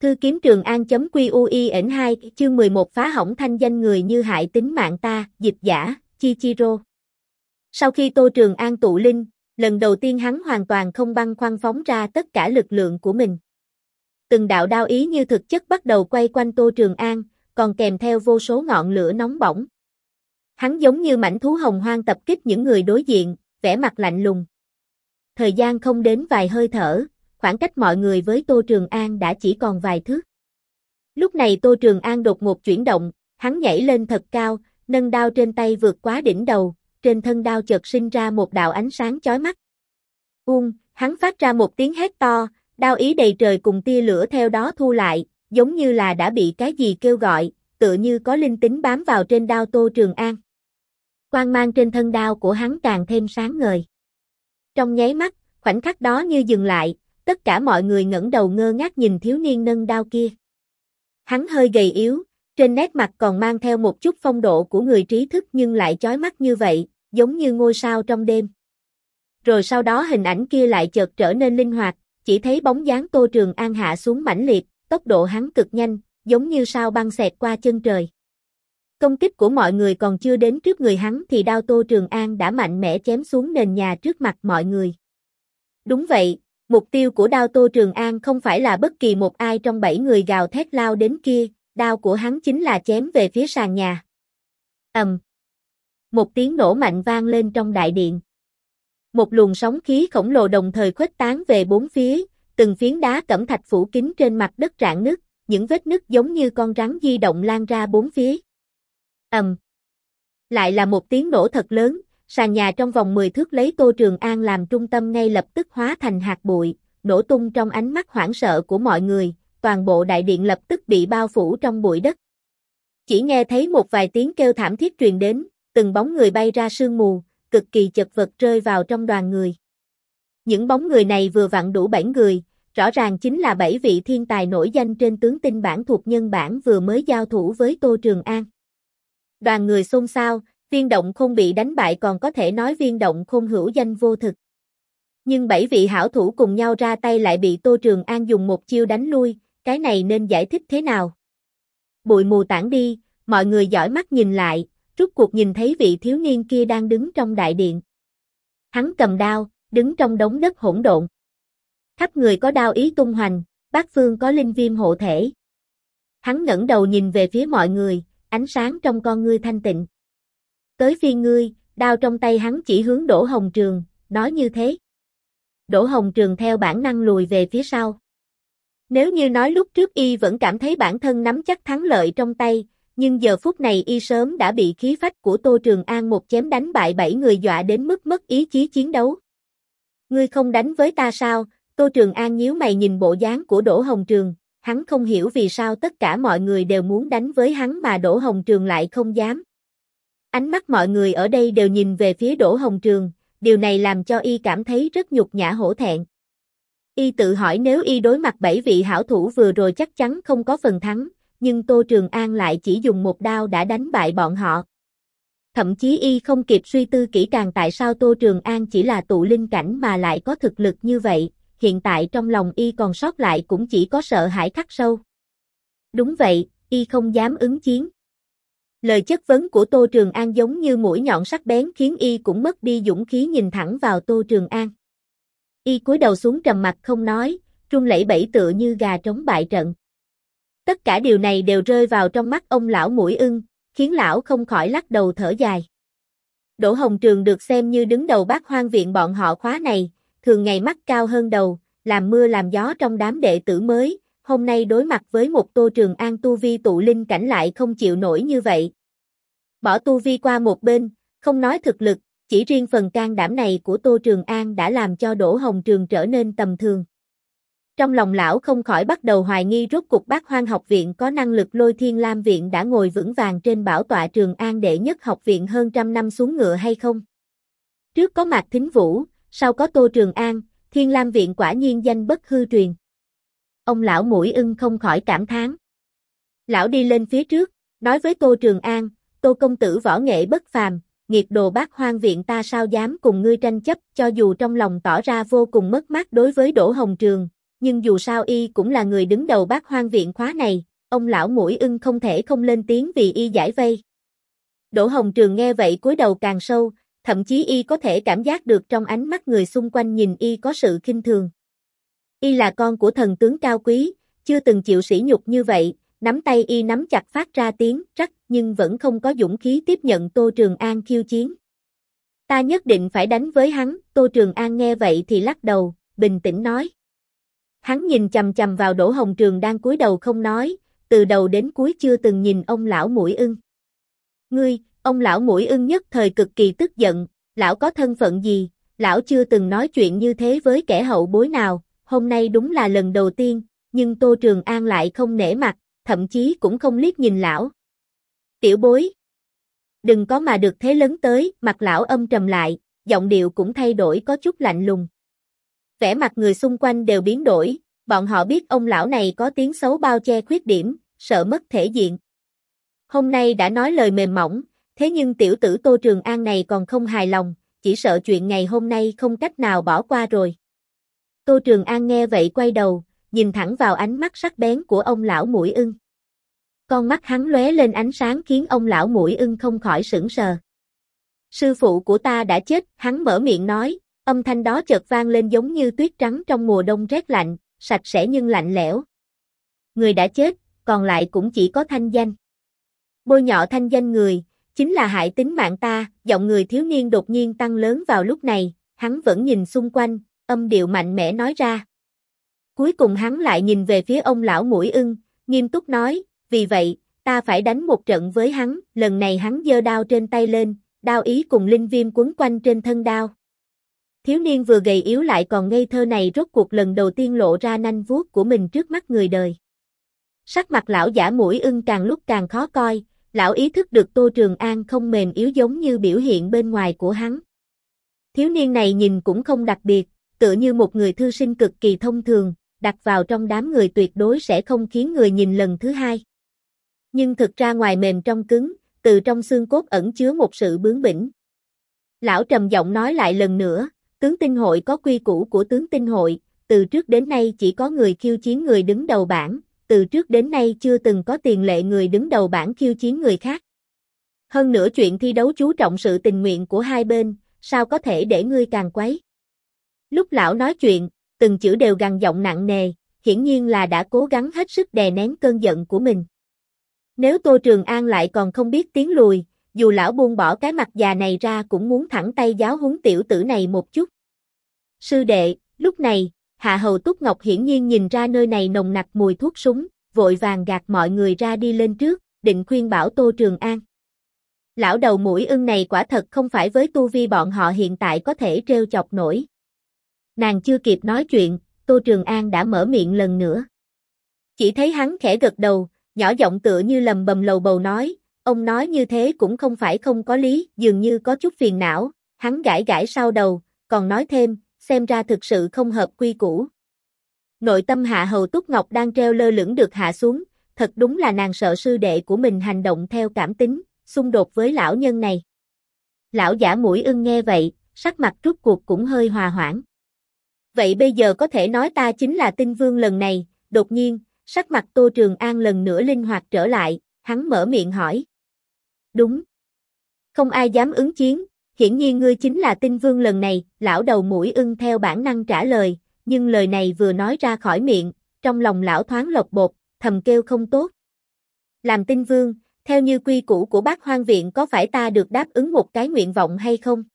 Thư kiếm Trường An.QUIN2 chương 11 phá hỏng thanh danh người như hại tính mạng ta, dịch giả, Chichiro. Sau khi Tô Trường An tụ linh, lần đầu tiên hắn hoàn toàn không băn khoăn phóng ra tất cả lực lượng của mình. Từng đạo đao ý như thực chất bắt đầu quay quanh Tô Trường An, còn kèm theo vô số ngọn lửa nóng bỏng. Hắn giống như mãnh thú hồng hoang tập kích những người đối diện, vẻ mặt lạnh lùng. Thời gian không đến vài hơi thở, khoảng cách mọi người với Tô Trường An đã chỉ còn vài thước. Lúc này Tô Trường An đột ngột chuyển động, hắn nhảy lên thật cao, nâng đao trên tay vượt quá đỉnh đầu, trên thân đao chợt sinh ra một đạo ánh sáng chói mắt. Hắn phát ra một tiếng hét to, đao ý đầy trời cùng tia lửa theo đó thu lại, giống như là đã bị cái gì kêu gọi, tựa như có linh tính bám vào trên đao Tô Trường An. Quang mang trên thân đao của hắn càng thêm sáng ngời. Trong nháy mắt, khoảnh khắc đó như dừng lại, tất cả mọi người ngẩng đầu ngơ ngác nhìn thiếu niên nâng đao kia. Hắn hơi gầy yếu, trên nét mặt còn mang theo một chút phong độ của người trí thức nhưng lại chói mắt như vậy, giống như ngôi sao trong đêm. Rồi sau đó hình ảnh kia lại chợt trở nên linh hoạt, chỉ thấy bóng dáng Tô Trường An hạ xuống mãnh liệt, tốc độ hắn cực nhanh, giống như sao băng xẹt qua chân trời. Công kích của mọi người còn chưa đến trước người hắn thì đao Tô Trường An đã mạnh mẽ chém xuống nền nhà trước mặt mọi người. Đúng vậy, mục tiêu của đao Tô Trường An không phải là bất kỳ một ai trong 7 người gào thét lao đến kia, đao của hắn chính là chém về phía sàn nhà. Một tiếng nổ mạnh vang lên trong đại điện. Một luồng sóng khí khổng lồ đồng thời khuếch tán về bốn phía, từng phiến đá cẩm thạch phủ kín trên mặt đất rạn nứt, những vết nứt giống như con rắn di động lan ra bốn phía. Lại là một tiếng nổ thật lớn, sàn nhà trong vòng 10 thước lấy Tô Trường An làm trung tâm ngay lập tức hóa thành hạt bụi, nổ tung trong ánh mắt hoảng sợ của mọi người, toàn bộ đại điện lập tức bị bao phủ trong bụi đất. Chỉ nghe thấy một vài tiếng kêu thảm thiết truyền đến, từng bóng người bay ra sương mù, cực kỳ chật vật rơi vào trong đoàn người. Những bóng người này vừa vặn đủ 7 người, rõ ràng chính là 7 vị thiên tài nổi danh trên tướng tinh bản thuộc nhân bản vừa mới giao thủ với Tô Trường An. Đoàn người xôn xao, Viên Động Khôn bị đánh bại còn có thể nói Viên Động Khôn hữu danh vô thực. Nhưng 7 vị hảo thủ cùng nhau ra tay lại bị Tô Trường An dùng một chiêu đánh lui, cái này nên giải thích thế nào? Bụi mù tản đi, mọi người dõi mắt nhìn lại, rốt cuộc nhìn thấy vị thiếu niên kia đang đứng trong đại điện. Hắn cầm đao, đứng trong đống đất hỗn độn. Khắp người có đao ý tung hoành, bát phương có linh viêm hộ thể. Hắn ngẩng đầu nhìn về phía mọi người, ánh sáng trong con ngươi thanh tịnh. Tới phiên ngươi, đao trong tay hắn chỉ hướng Đỗ Hồng Trường, nói như thế. Đỗ Hồng Trường theo bản năng lùi về phía sau. Nếu như nói lúc trước y vẫn cảm thấy bản thân nắm chắc thắng lợi trong tay, nhưng giờ phút này y sớm đã bị khí phách của Tô Trường An một chém đánh bại 7 người dọa đến mức mất ý chí chiến đấu. Ngươi không đánh với ta sao? Tô Trường An nhíu mày nhìn bộ dáng của Đỗ Hồng Trường, hắn không hiểu vì sao tất cả mọi người đều muốn đánh với hắn mà Đỗ Hồng Trường lại không dám. Ánh mắt mọi người ở đây đều nhìn về phía Đỗ Hồng Trường, điều này làm cho y cảm thấy rất nhục nhã hổ thẹn. Y tự hỏi nếu y đối mặt 7 vị hảo thủ vừa rồi chắc chắn không có phần thắng, nhưng Tô Trường An lại chỉ dùng một đao đã đánh bại bọn họ. Thậm chí y không kịp suy tư kỹ càng tại sao Tô Trường An chỉ là tụ linh cảnh mà lại có thực lực như vậy, hiện tại trong lòng y còn sót lại cũng chỉ có sợ hãi khắc sâu. Đúng vậy, y không dám ứng chiến. Lời chất vấn của Tô Trường An giống như mũi nhọn sắc bén khiến y cũng mất đi dũng khí nhìn thẳng vào Tô Trường An. Y cúi đầu xuống trầm mặc không nói, run lẩy bẩy tựa như gà trống bại trận. Tất cả điều này đều rơi vào trong mắt ông lão Mũi Ưng, khiến lão không khỏi lắc đầu thở dài. Đỗ Hồng Trường được xem như đứng đầu Bát Hoang viện bọn họ khóa này, thường ngày mắt cao hơn đầu, làm mưa làm gió trong đám đệ tử mới, hôm nay đối mặt với một Tô Trường An tu vi tụ linh cảnh lại không chịu nổi như vậy. Bỏ tu vi qua một bên, không nói thực lực, chỉ riêng phần can đảm này của Tô Trường An đã làm cho Đỗ Hồng Trường trở nên tầm thường. Trong lòng lão không khỏi bắt đầu hoài nghi rốt cuộc Bát Hoang học viện có năng lực Lôi Thiên Lam viện đã ngồi vững vàng trên bảo tọa Trường An đệ nhất học viện hơn trăm năm xuống ngựa hay không. Trước có Mạc Thính Vũ, sau có Tô Trường An, Thiên Lam viện quả nhiên danh bất hư truyền. Ông lão Mũi Ưng không khỏi cảm thán. Lão đi lên phía trước, nói với Tô Trường An, Tô công tử võ nghệ bất phàm, nghiệt đồ Bát Hoang viện ta sao dám cùng ngươi tranh chấp, cho dù trong lòng tỏ ra vô cùng mất mát đối với Đỗ Hồng Trường, nhưng dù sao y cũng là người đứng đầu Bát Hoang viện khóa này, ông lão Mũi Ưng không thể không lên tiếng vì y giải vây. Đỗ Hồng Trường nghe vậy cúi đầu càng sâu, thậm chí y có thể cảm giác được trong ánh mắt người xung quanh nhìn y có sự khinh thường. Y là con của thần tướng cao quý, chưa từng chịu sỉ nhục như vậy, nắm tay y nắm chặt phát ra tiếng rắc nhưng vẫn không có dũng khí tiếp nhận Tô Trường An khiêu chiến. Ta nhất định phải đánh với hắn, Tô Trường An nghe vậy thì lắc đầu, bình tĩnh nói. Hắn nhìn chằm chằm vào Đỗ Hồng Trường đang cúi đầu không nói, từ đầu đến cuối chưa từng nhìn ông lão Mũi Ưng. Ngươi, ông lão Mũi Ưng nhất thời cực kỳ tức giận, lão có thân phận gì, lão chưa từng nói chuyện như thế với kẻ hậu bối nào, hôm nay đúng là lần đầu tiên, nhưng Tô Trường An lại không nể mặt, thậm chí cũng không liếc nhìn lão. Tiểu bối, đừng có mà được thế lớn tới, mặt lão âm trầm lại, giọng điệu cũng thay đổi có chút lạnh lùng. Vẻ mặt người xung quanh đều biến đổi, bọn họ biết ông lão này có tiếng xấu bao che khuyết điểm, sợ mất thể diện. Hôm nay đã nói lời mềm mỏng, thế nhưng tiểu tử Tô Trường An này còn không hài lòng, chỉ sợ chuyện ngày hôm nay không cách nào bỏ qua rồi. Tô Trường An nghe vậy quay đầu, nhìn thẳng vào ánh mắt sắc bén của ông lão Mũi Ưng. Con mắt hắn lóe lên ánh sáng khiến ông lão Mũi Ưng không khỏi sững sờ. Sư phụ của ta đã chết, hắn mở miệng nói, âm thanh đó chợt vang lên giống như tuyết trắng trong mùa đông rét lạnh, sạch sẽ nhưng lạnh lẽo. Người đã chết, còn lại cũng chỉ có thanh danh. Bôi nhọ thanh danh người, chính là hại tính mạng ta, giọng người thiếu niên đột nhiên tăng lớn vào lúc này, hắn vẫn nhìn xung quanh, âm điệu mạnh mẽ nói ra. Cuối cùng hắn lại nhìn về phía ông lão Mũi Ưng, nghiêm túc nói, vì vậy, ta phải đánh một trận với hắn, lần này hắn giơ đao trên tay lên, đao ý cùng linh viêm quấn quanh trên thân đao. Thiếu niên vừa gầy yếu lại còn ngây thơ này rốt cuộc lần đầu tiên lộ ra nanh vuốt của mình trước mắt người đời. Sắc mặt lão giả Mũi Ưng càng lúc càng khó coi, lão ý thức được Tô Trường An không mềm yếu giống như biểu hiện bên ngoài của hắn. Thiếu niên này nhìn cũng không đặc biệt, tựa như một người thư sinh cực kỳ thông thường, đặt vào trong đám người tuyệt đối sẽ không khiến người nhìn lần thứ hai. Nhưng thực ra ngoài mềm trong cứng, từ trong xương cốt ẩn chứa một sự bướng bỉnh. Lão trầm giọng nói lại lần nữa, tướng tinh hội có quy củ của tướng tinh hội, từ trước đến nay chỉ có người khiêu chiến người đứng đầu bảng, từ trước đến nay chưa từng có tiền lệ người đứng đầu bảng khiêu chiến người khác. Hơn nữa chuyện thi đấu chú trọng sự tình nguyện của hai bên, sao có thể để ngươi càng quấy. Lúc lão nói chuyện, từng chữ đều gằn giọng nặng nề, hiển nhiên là đã cố gắng hết sức đè nén cơn giận của mình. Nếu Tô Trường An lại còn không biết tiến lùi, dù lão buông bỏ cái mặt già này ra cũng muốn thẳng tay giáo huấn tiểu tử này một chút. Sư đệ, lúc này, Hạ Hầu Túc Ngọc hiển nhiên nhìn ra nơi này nồng nặc mùi thuốc súng, vội vàng gạt mọi người ra đi lên trước, định khuyên bảo Tô Trường An. Lão đầu Mũi Ưng này quả thật không phải với tu vi bọn họ hiện tại có thể trêu chọc nổi. Nàng chưa kịp nói chuyện, Tô Trường An đã mở miệng lần nữa. Chỉ thấy hắn khẽ gật đầu, nhỏ giọng tựa như lầm bầm lầu bầu nói, ông nói như thế cũng không phải không có lý, dường như có chút phiền não, hắn gãi gãi sau đầu, còn nói thêm, xem ra thực sự không hợp quy củ. Nội tâm Hạ Hầu Túc Ngọc đang treo lơ lửng được hạ xuống, thật đúng là nàng sợ sư đệ của mình hành động theo cảm tính, xung đột với lão nhân này. Lão giả Mũi Ưng nghe vậy, sắc mặt rút cuộc cũng hơi hòa hoãn. Vậy bây giờ có thể nói ta chính là Tinh Vương lần này, đột nhiên, sắc mặt Tô Trường An lần nữa linh hoạt trở lại, hắn mở miệng hỏi. Đúng. Không ai dám ứng chiến, hiển nhiên ngươi chính là Tinh Vương lần này, lão đầu Mũi Ưng theo bản năng trả lời, nhưng lời này vừa nói ra khỏi miệng, trong lòng lão thoáng lột bột, thầm kêu không tốt. Làm Tinh Vương, theo như quy củ của Bát Hoang viện có phải ta được đáp ứng một cái nguyện vọng hay không?